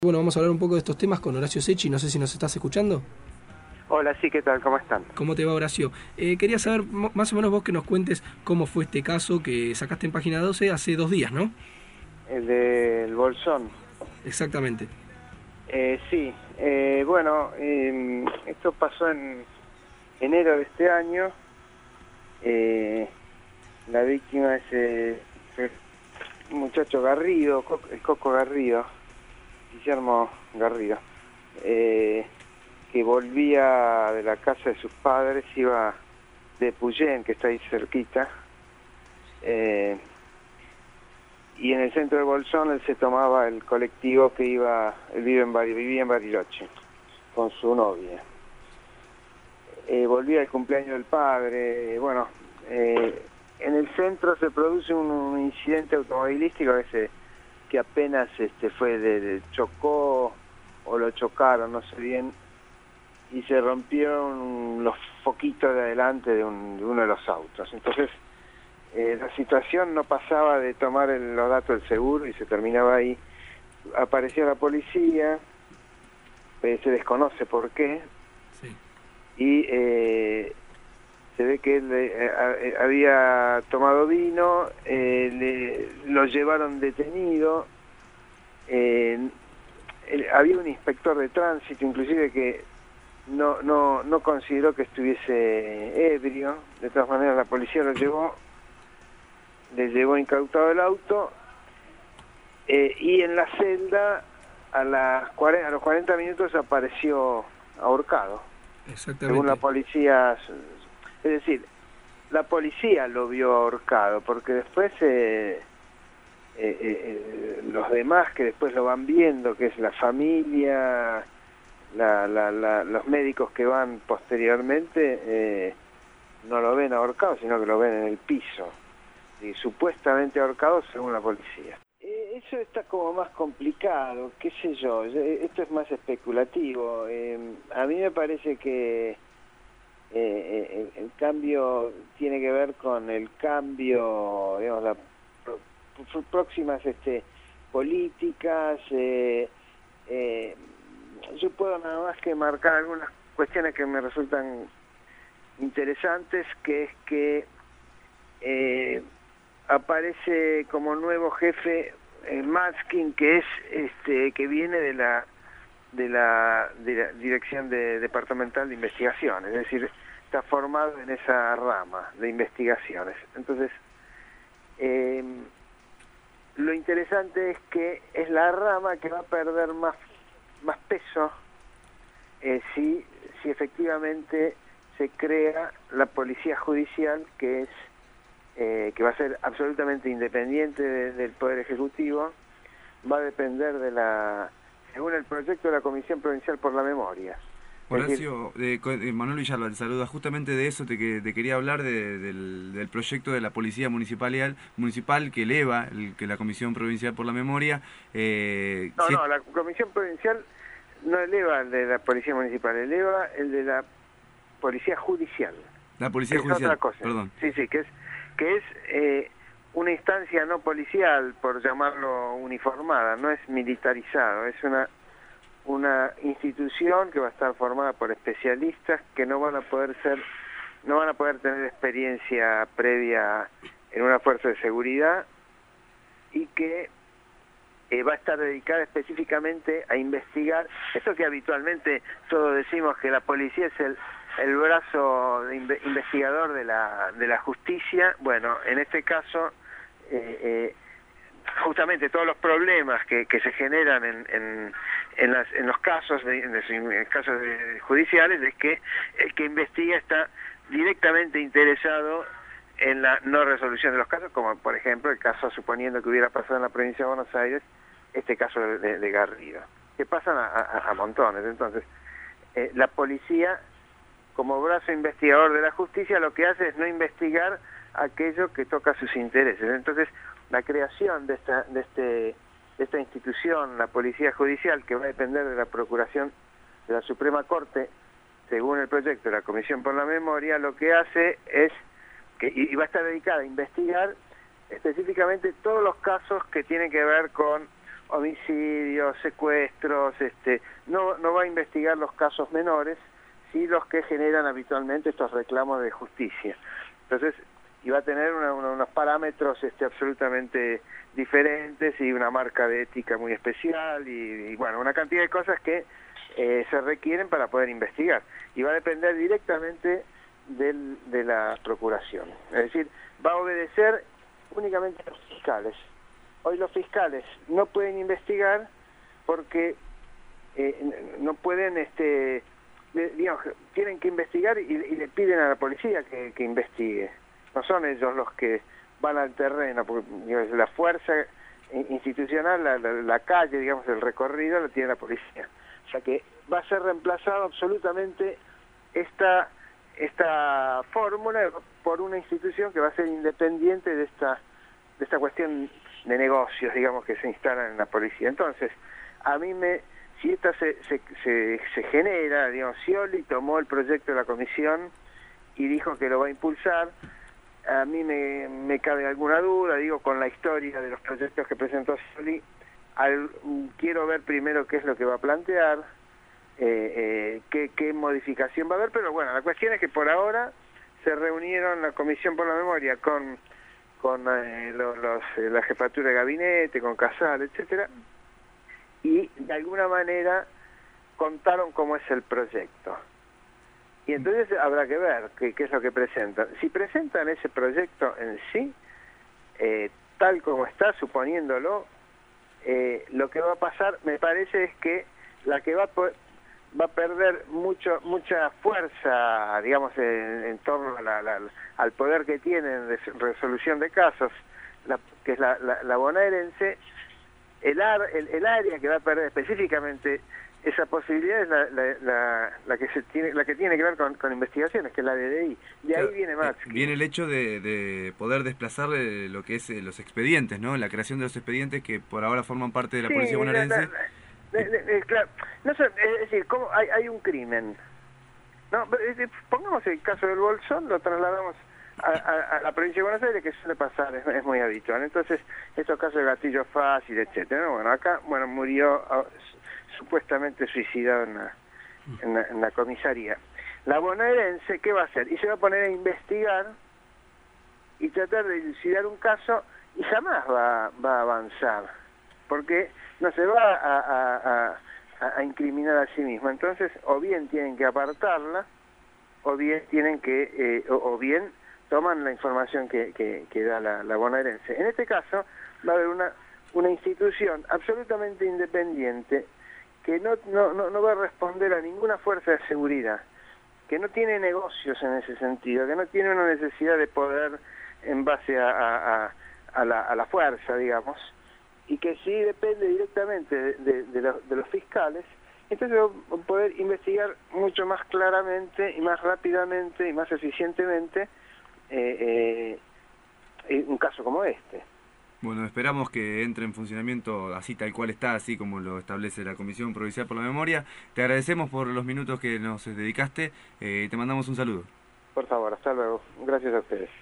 Bueno, vamos a hablar un poco de estos temas con Horacio Secchi, no sé si nos estás escuchando. Hola, sí, ¿qué tal? ¿Cómo están? ¿Cómo te va, Horacio? Quería saber más o menos vos que nos cuentes cómo fue este caso que sacaste en Página 12 hace 2 días, ¿no? El del Bolsón. Exactamente. Sí, bueno, esto pasó en enero de este año. La víctima es un muchacho Garrido, el Coco Garrido, Guillermo Garrido, que volvía de la casa de sus padres, iba de Puyén, que está ahí cerquita, y en el centro de Bolsón él se tomaba el colectivo que iba, él vivía en Bariloche con su novia. Volvía el cumpleaños del padre. Bueno, en el centro se produce un incidente automovilístico que apenas chocó o lo chocaron, no sé bien, y se rompieron los foquitos de adelante de uno de los autos. Entonces la situación no pasaba de tomar los datos del seguro y se terminaba ahí. Apareció la policía, se desconoce por qué, Sí. y se ve que él había tomado vino, lo llevaron detenido. Había un inspector de tránsito inclusive que no consideró que estuviese ebrio. De todas maneras la policía le llevó incautado el auto, y en la celda a los 40 minutos apareció ahorcado, según la Exactamente. policía. Es decir, la policía lo vio ahorcado, porque después los demás que después lo van viendo, que es la familia, los médicos que van posteriormente, no lo ven ahorcado, sino que lo ven en el piso, y supuestamente ahorcado según la policía. Eso está como más complicado, qué sé yo, esto es más especulativo. A mí me parece que el cambio tiene que ver con el cambio, digamos, las próximas políticas. Yo puedo nada más que marcar algunas cuestiones que me resultan interesantes, que es que aparece como nuevo jefe Matskin, que es que viene de la Dirección Departamental de Investigaciones, es decir, está formado en esa rama de investigaciones. Entonces, lo interesante es que es la rama que va a perder más peso si efectivamente se crea la policía judicial, que va a ser absolutamente independiente del Poder Ejecutivo. Va a depender según el proyecto de la Comisión Provincial por la Memoria. Es decir, Horacio, Manuel Villalba te saluda. Justamente de eso te quería hablar del proyecto de la Policía Municipal que eleva que la Comisión Provincial por la Memoria. no, la Comisión Provincial no eleva el de la Policía Municipal, eleva el de la Policía Judicial, La que Policía es otra Judicial, cosa. perdón. Sí, que es una instancia no policial, por llamarlo uniformada, no es militarizado, es una institución que va a estar formada por especialistas que no van a poder tener experiencia previa en una fuerza de seguridad, y que va a estar dedicada específicamente a investigar esto que habitualmente todos decimos, que la policía es el brazo investigador de la justicia. Bueno, en este caso, justamente todos los problemas que se generan en los casos judiciales, es que el que investiga está directamente interesado en la no resolución de los casos, como por ejemplo el caso, suponiendo que hubiera pasado en la provincia de Buenos Aires, este caso de Garrido, que pasan a montones. Entonces, la policía, como brazo investigador de la justicia, lo que hace es no investigar aquello que toca sus intereses. Entonces, la creación de esta institución, la Policía Judicial, que va a depender de la Procuración de la Suprema Corte, según el proyecto de la Comisión por la Memoria, lo que hace es y va a estar dedicada a investigar específicamente todos los casos que tienen que ver con homicidios, secuestros, no va a investigar los casos menores, sí los que generan habitualmente estos reclamos de justicia. Entonces, iba a tener unos parámetros absolutamente diferentes y una marca de ética muy especial y bueno, una cantidad de cosas que se requieren para poder investigar. Y va a depender directamente de la procuración. Es decir, va a obedecer únicamente a los fiscales. Hoy los fiscales no pueden investigar porque no pueden, digamos, tienen que investigar y le piden a la policía que investigue. No son ellos los que van al terreno, porque digamos, la fuerza institucional, la calle, digamos, el recorrido lo tiene la policía. O sea que va a ser reemplazado absolutamente esta fórmula por una institución que va a ser independiente de esta cuestión de negocios, digamos, que se instalan en la policía. Entonces, si esta se genera, digamos, Scioli tomó el proyecto de la comisión y dijo que lo va a impulsar, a mí me cabe alguna duda, digo, con la historia de los proyectos que presentó Scioli, quiero ver primero qué es lo que va a plantear, qué modificación va a haber, pero bueno, la cuestión es que por ahora se reunieron la Comisión por la Memoria con la jefatura de gabinete, con Casal, etcétera, y de alguna manera contaron cómo es el proyecto. Y entonces habrá que ver qué es lo que presentan. Si presentan ese proyecto en sí, tal como está, suponiéndolo, lo que va a pasar, me parece, es que la que va a perder mucha fuerza, digamos, en torno al poder que tienen de resolución de casos, que es la bonaerense, el área que va a perder específicamente esa posibilidad es la que tiene que ver con investigaciones, que es la DDI. De ahí viene Matsky. Viene el hecho de poder desplazar lo que es los expedientes, ¿no? La creación de los expedientes que por ahora forman parte de la policía bonaerense. Claro, no sé, es decir, ¿cómo hay un crimen? No, pongamos el caso del Bolsón, lo trasladamos a la provincia de Buenos Aires, que suele pasar, es muy habitual. Entonces, estos casos de gatillo fácil, etcétera. Bueno, acá, murió supuestamente suicidado en la comisaría. La bonaerense, ¿qué va a hacer? Y se va a poner a investigar y tratar de dilucidar un caso y jamás va a avanzar, porque no se va a incriminar a sí misma. Entonces, o bien tienen que apartarla, o bien tienen que, o bien toman la información que da la bonaerense. En este caso, va a haber una institución absolutamente independiente que no va a responder a ninguna fuerza de seguridad, que no tiene negocios en ese sentido, que no tiene una necesidad de poder en base a la fuerza, digamos, y que sí depende directamente de los fiscales. Entonces va a poder investigar mucho más claramente y más rápidamente y más eficientemente un caso como este. Bueno, esperamos que entre en funcionamiento así tal cual está, así como lo establece la Comisión Provincial por la Memoria. Te agradecemos por los minutos que nos dedicaste y te mandamos un saludo. Por favor, hasta luego. Gracias a ustedes.